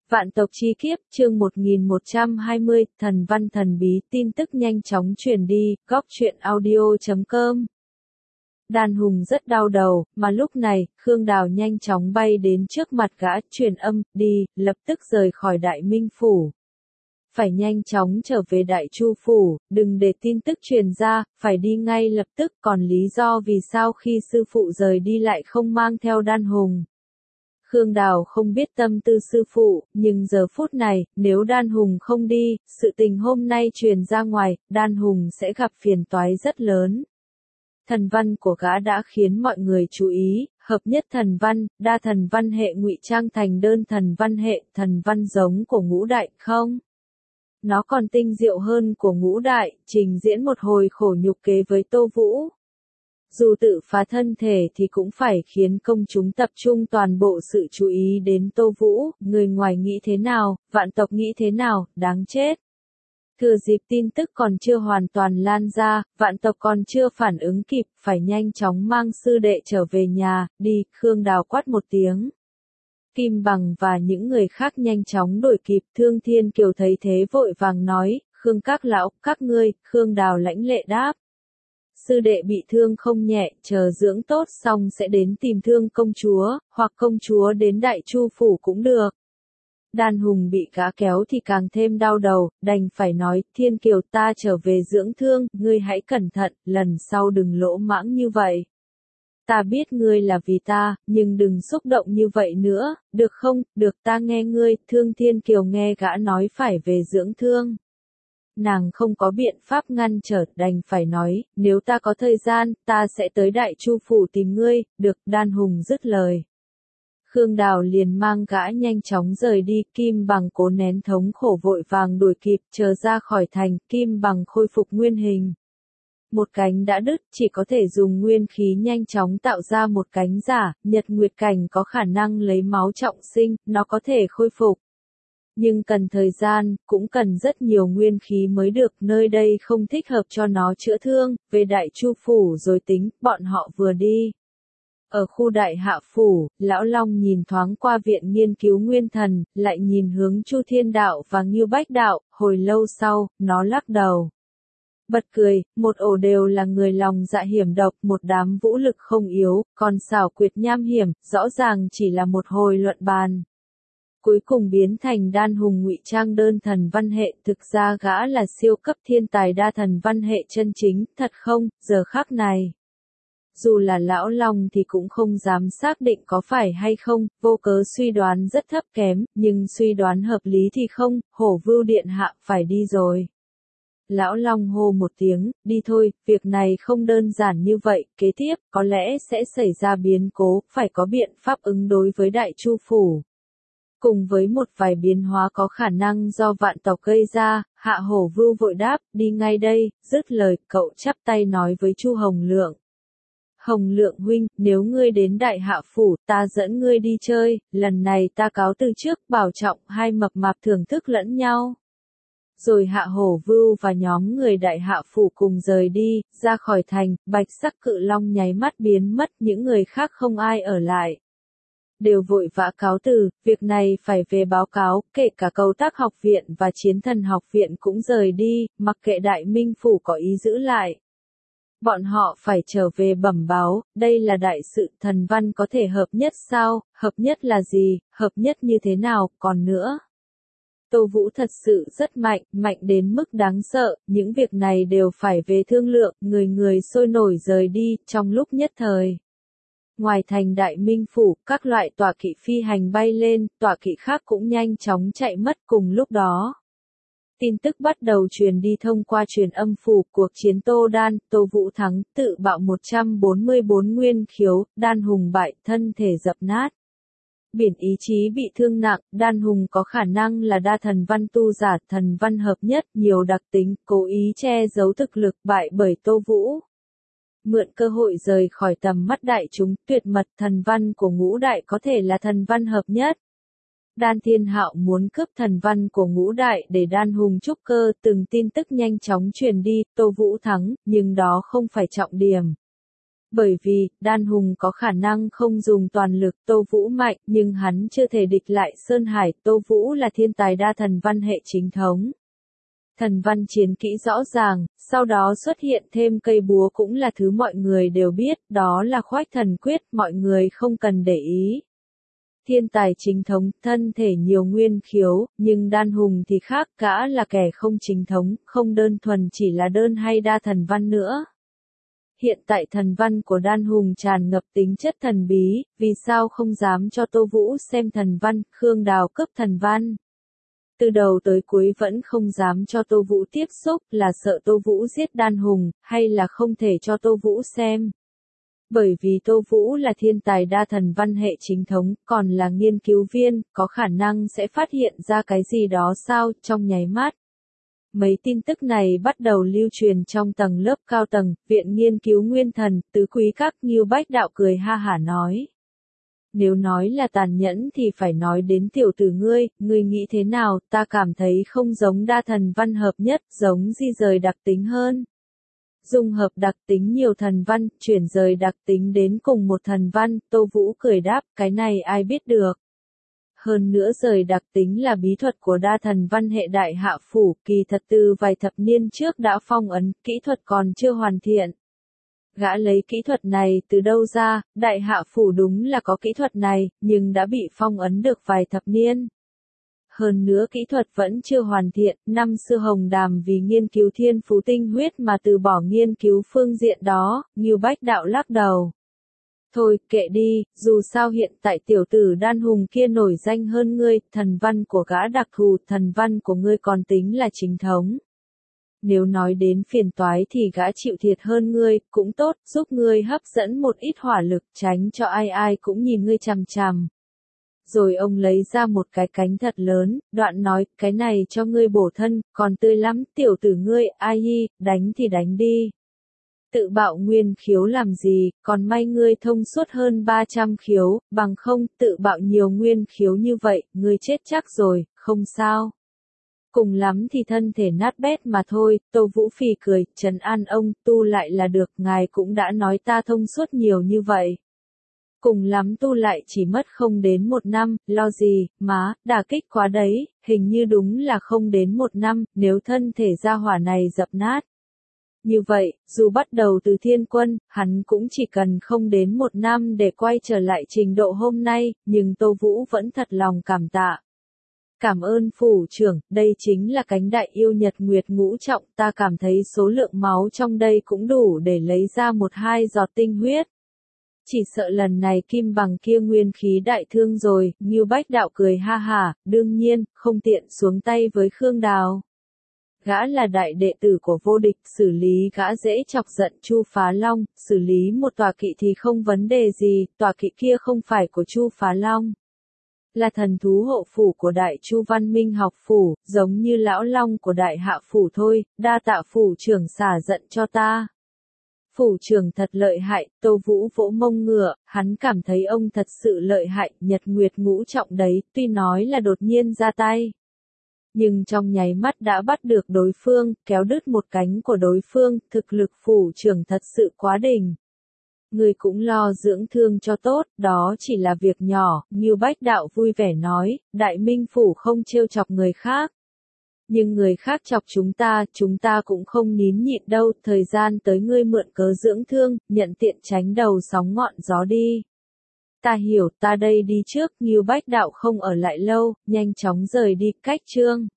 Vạn tộc chi kiếp, chương 1120, thần văn thần bí, tin tức nhanh chóng truyền đi, góc truyện audio.com. Đan Hùng rất đau đầu, mà lúc này, Khương Đào nhanh chóng bay đến trước mặt gã, truyền âm, đi, lập tức rời khỏi Đại Minh Phủ. Phải nhanh chóng trở về Đại Chu Phủ, đừng để tin tức truyền ra, phải đi ngay lập tức, còn lý do vì sao khi sư phụ rời đi lại không mang theo Đan Hùng. Khương Đào không biết tâm tư sư phụ, nhưng giờ phút này, nếu Đan Hùng không đi, sự tình hôm nay truyền ra ngoài, Đan Hùng sẽ gặp phiền toái rất lớn. Thần văn của gã đã khiến mọi người chú ý, hợp nhất thần văn, đa thần văn hệ ngụy trang thành đơn thần văn hệ, thần văn giống của ngũ đại không? Nó còn tinh diệu hơn của ngũ đại, trình diễn một hồi khổ nhục kế với Tô Vũ. Dù tự phá thân thể thì cũng phải khiến công chúng tập trung toàn bộ sự chú ý đến Tô Vũ, người ngoài nghĩ thế nào, vạn tộc nghĩ thế nào, đáng chết. Thừa dịp tin tức còn chưa hoàn toàn lan ra, vạn tộc còn chưa phản ứng kịp, phải nhanh chóng mang sư đệ trở về nhà, đi, Khương Đào quát một tiếng. Kim Bằng và những người khác nhanh chóng đuổi kịp, Thương Thiên Kiều thấy thế vội vàng nói, Khương các lão, các ngươi, Khương Đào lãnh lệ đáp. Sư đệ bị thương không nhẹ, chờ dưỡng tốt xong sẽ đến tìm Thương công chúa, hoặc công chúa đến Đại Chu Phủ cũng được. Đan Hùng bị gã kéo thì càng thêm đau đầu, đành phải nói, Thiên Kiều ta trở về dưỡng thương, ngươi hãy cẩn thận, lần sau đừng lỗ mãng như vậy. Ta biết ngươi là vì ta, nhưng đừng xúc động như vậy nữa, được không, được ta nghe ngươi, Thương Thiên Kiều nghe gã nói phải về dưỡng thương. Nàng không có biện pháp ngăn trở, đành phải nói, nếu ta có thời gian, ta sẽ tới Đại Chu Phủ tìm ngươi, được, Đan Hùng dứt lời. Khương Đào liền mang gã nhanh chóng rời đi, Kim Bằng cố nén thống khổ vội vàng đuổi kịp, chờ ra khỏi thành, Kim Bằng khôi phục nguyên hình. Một cánh đã đứt, chỉ có thể dùng nguyên khí nhanh chóng tạo ra một cánh giả, Nhật Nguyệt Cảnh có khả năng lấy máu trọng sinh, nó có thể khôi phục. Nhưng cần thời gian, cũng cần rất nhiều nguyên khí mới được, nơi đây không thích hợp cho nó chữa thương, về Đại Chu Phủ rồi tính, bọn họ vừa đi. Ở khu Đại Hạ Phủ, Lão Long nhìn thoáng qua viện nghiên cứu nguyên thần, lại nhìn hướng Chu Thiên Đạo và Ngưu Bách Đạo, hồi lâu sau, nó lắc đầu. Bật cười, một ổ đều là người lòng dạ hiểm độc, một đám vũ lực không yếu, còn xảo quyệt nham hiểm, rõ ràng chỉ là một hồi luận bàn. Cuối cùng biến thành Đan Hùng ngụy trang đơn thần văn hệ, thực ra gã là siêu cấp thiên tài đa thần văn hệ chân chính, thật không, giờ khắc này. Dù là Lão Long thì cũng không dám xác định có phải hay không, vô cớ suy đoán rất thấp kém, nhưng suy đoán hợp lý thì không, Hổ Vưu Điện Hạ phải đi rồi. Lão Long hô một tiếng, đi thôi, việc này không đơn giản như vậy, kế tiếp, có lẽ sẽ xảy ra biến cố, phải có biện pháp ứng đối với Đại Chu Phủ. Cùng với một vài biến hóa có khả năng do vạn tộc gây ra, Hạ Hổ Vưu vội đáp, đi ngay đây, dứt lời, cậu chắp tay nói với Chu Hồng Lượng. Hồng Lượng huynh, nếu ngươi đến Đại Hạ Phủ, ta dẫn ngươi đi chơi, lần này ta cáo từ trước, bảo trọng, hai mập mạp thưởng thức lẫn nhau. Rồi Hạ Hổ Vưu và nhóm người Đại Hạ Phủ cùng rời đi, ra khỏi thành, bạch sắc cự long nháy mắt biến mất, những người khác không ai ở lại. Đều vội vã cáo từ, việc này phải về báo cáo, kể cả Cầu Tác Học Viện và Chiến Thần Học Viện cũng rời đi, mặc kệ Đại Minh Phủ có ý giữ lại. Bọn họ phải trở về bẩm báo, đây là đại sự, thần văn có thể hợp nhất sao, hợp nhất là gì, hợp nhất như thế nào, còn nữa. Tô Vũ thật sự rất mạnh, mạnh đến mức đáng sợ, những việc này đều phải về thương lượng, người sôi nổi rời đi, trong lúc nhất thời. Ngoài thành Đại Minh Phủ, các loại tọa kỵ phi hành bay lên, tọa kỵ khác cũng nhanh chóng chạy mất cùng lúc đó. Tin tức bắt đầu truyền đi thông qua truyền âm phủ, cuộc chiến Tô Đan, Tô Vũ thắng, tự bạo 144 nguyên khiếu, Đan Hùng bại, thân thể dập nát. Biển ý chí bị thương nặng, Đan Hùng có khả năng là đa thần văn tu giả, thần văn hợp nhất, nhiều đặc tính, cố ý che giấu thực lực, bại bởi Tô Vũ. Mượn cơ hội rời khỏi tầm mắt đại chúng, tuyệt mật thần văn của ngũ đại có thể là thần văn hợp nhất. Đan Thiên Hạo muốn cướp thần văn của ngũ đại để Đan Hùng trúc cơ, từng tin tức nhanh chóng truyền đi, Tô Vũ thắng, nhưng đó không phải trọng điểm. Bởi vì, Đan Hùng có khả năng không dùng toàn lực, Tô Vũ mạnh, nhưng hắn chưa thể địch lại Sơn Hải, Tô Vũ là thiên tài đa thần văn hệ chính thống. Thần văn chiến kỹ rõ ràng, sau đó xuất hiện thêm cây búa cũng là thứ mọi người đều biết, đó là Khoách Thần Quyết, mọi người không cần để ý. Thiên tài chính thống, thân thể nhiều nguyên khiếu, nhưng Đan Hùng thì khác, gã là kẻ không chính thống, không đơn thuần chỉ là đơn hay đa thần văn nữa. Hiện tại thần văn của Đan Hùng tràn ngập tính chất thần bí, vì sao không dám cho Tô Vũ xem thần văn, Khương Đào cướp thần văn. Từ đầu tới cuối vẫn không dám cho Tô Vũ tiếp xúc, là sợ Tô Vũ giết Đan Hùng, hay là không thể cho Tô Vũ xem. Bởi vì Tô Vũ là thiên tài đa thần văn hệ chính thống, còn là nghiên cứu viên, có khả năng sẽ phát hiện ra cái gì đó sao, trong nháy mắt. Mấy tin tức này bắt đầu lưu truyền trong tầng lớp cao tầng, viện nghiên cứu nguyên thần, tứ quý các Ngưu Bách Đạo cười ha hả nói. Nếu nói là tàn nhẫn thì phải nói đến tiểu tử ngươi nghĩ thế nào, ta cảm thấy không giống đa thần văn hợp nhất, giống di rời đặc tính hơn. Dung hợp đặc tính nhiều thần văn, chuyển rời đặc tính đến cùng một thần văn, Tô Vũ cười đáp, cái này ai biết được. Hơn nữa rời đặc tính là bí thuật của đa thần văn hệ đại hạ phủ, kỳ thật từ vài thập niên trước đã phong ấn, kỹ thuật còn chưa hoàn thiện. Gã lấy kỹ thuật này từ đâu ra, đại hạ phủ đúng là có kỹ thuật này, nhưng đã bị phong ấn được vài thập niên. Hơn nữa kỹ thuật vẫn chưa hoàn thiện, năm xưa Hồng Đàm vì nghiên cứu thiên phú tinh huyết mà từ bỏ nghiên cứu phương diện đó, Ngưu Bách Đạo lắc đầu. Thôi, kệ đi, dù sao hiện tại tiểu tử Đan Hùng kia nổi danh hơn ngươi, thần văn của gã đặc thù, thần văn của ngươi còn tính là chính thống. Nếu nói đến phiền toái thì gã chịu thiệt hơn ngươi, cũng tốt, giúp ngươi hấp dẫn một ít hỏa lực, tránh cho ai ai cũng nhìn ngươi chằm chằm. Rồi ông lấy ra một cái cánh thật lớn, đoạn nói, cái này cho ngươi bổ thân, còn tươi lắm, tiểu tử ngươi, ai hi, đánh thì đánh đi. Tự bạo nguyên khiếu làm gì, còn may ngươi thông suốt hơn 300 khiếu, bằng không, tự bạo nhiều nguyên khiếu như vậy, ngươi chết chắc rồi, không sao. Cùng lắm thì thân thể nát bét mà thôi, Tô Vũ phì cười, trấn an ông, tu lại là được, ngài cũng đã nói ta thông suốt nhiều như vậy. Cùng lắm tu lại chỉ mất không đến 1 năm, lo gì, má, đả kích quá đấy, hình như đúng là không đến 1 năm, nếu thân thể gia hỏa này dập nát. Như vậy, dù bắt đầu từ thiên quân, hắn cũng chỉ cần không đến 1 năm để quay trở lại trình độ hôm nay, nhưng Tô Vũ vẫn thật lòng cảm tạ. Cảm ơn phủ trưởng, đây chính là cánh đại yêu Nhật Nguyệt ngũ trọng, ta cảm thấy số lượng máu trong đây cũng đủ để lấy ra 1-2 giọt tinh huyết. Chỉ sợ lần này kim bằng kia nguyên khí đại thương rồi, Ngưu Bách Đạo cười ha hả, đương nhiên, không tiện xuống tay với Khương Đào. Gã là đại đệ tử của vô địch, xử lý gã dễ chọc giận Chu Phá Long, xử lý một tòa kỵ thì không vấn đề gì, tòa kỵ kia không phải của Chu Phá Long. Là thần thú hộ phủ của Đại Chu Văn Minh học phủ, giống như lão long của Đại Hạ phủ thôi, đa tạ phủ trưởng xả giận cho ta. Phủ trưởng thật lợi hại, Tô Vũ vỗ mông ngựa, hắn cảm thấy ông thật sự lợi hại, Nhật Nguyệt ngũ trọng đấy, tuy nói là đột nhiên ra tay. Nhưng trong nháy mắt đã bắt được đối phương, kéo đứt một cánh của đối phương, thực lực phủ trưởng thật sự quá đỉnh. Người cũng lo dưỡng thương cho tốt, đó chỉ là việc nhỏ, Ngưu Bách Đạo vui vẻ nói, Đại Minh phủ không trêu chọc người khác. Nhưng người khác chọc chúng ta cũng không nín nhịn đâu, thời gian tới ngươi mượn cớ dưỡng thương, nhận tiện tránh đầu sóng ngọn gió đi. Ta hiểu, ta đây đi trước, Ngưu Bách Đạo không ở lại lâu, nhanh chóng rời đi, cách chương.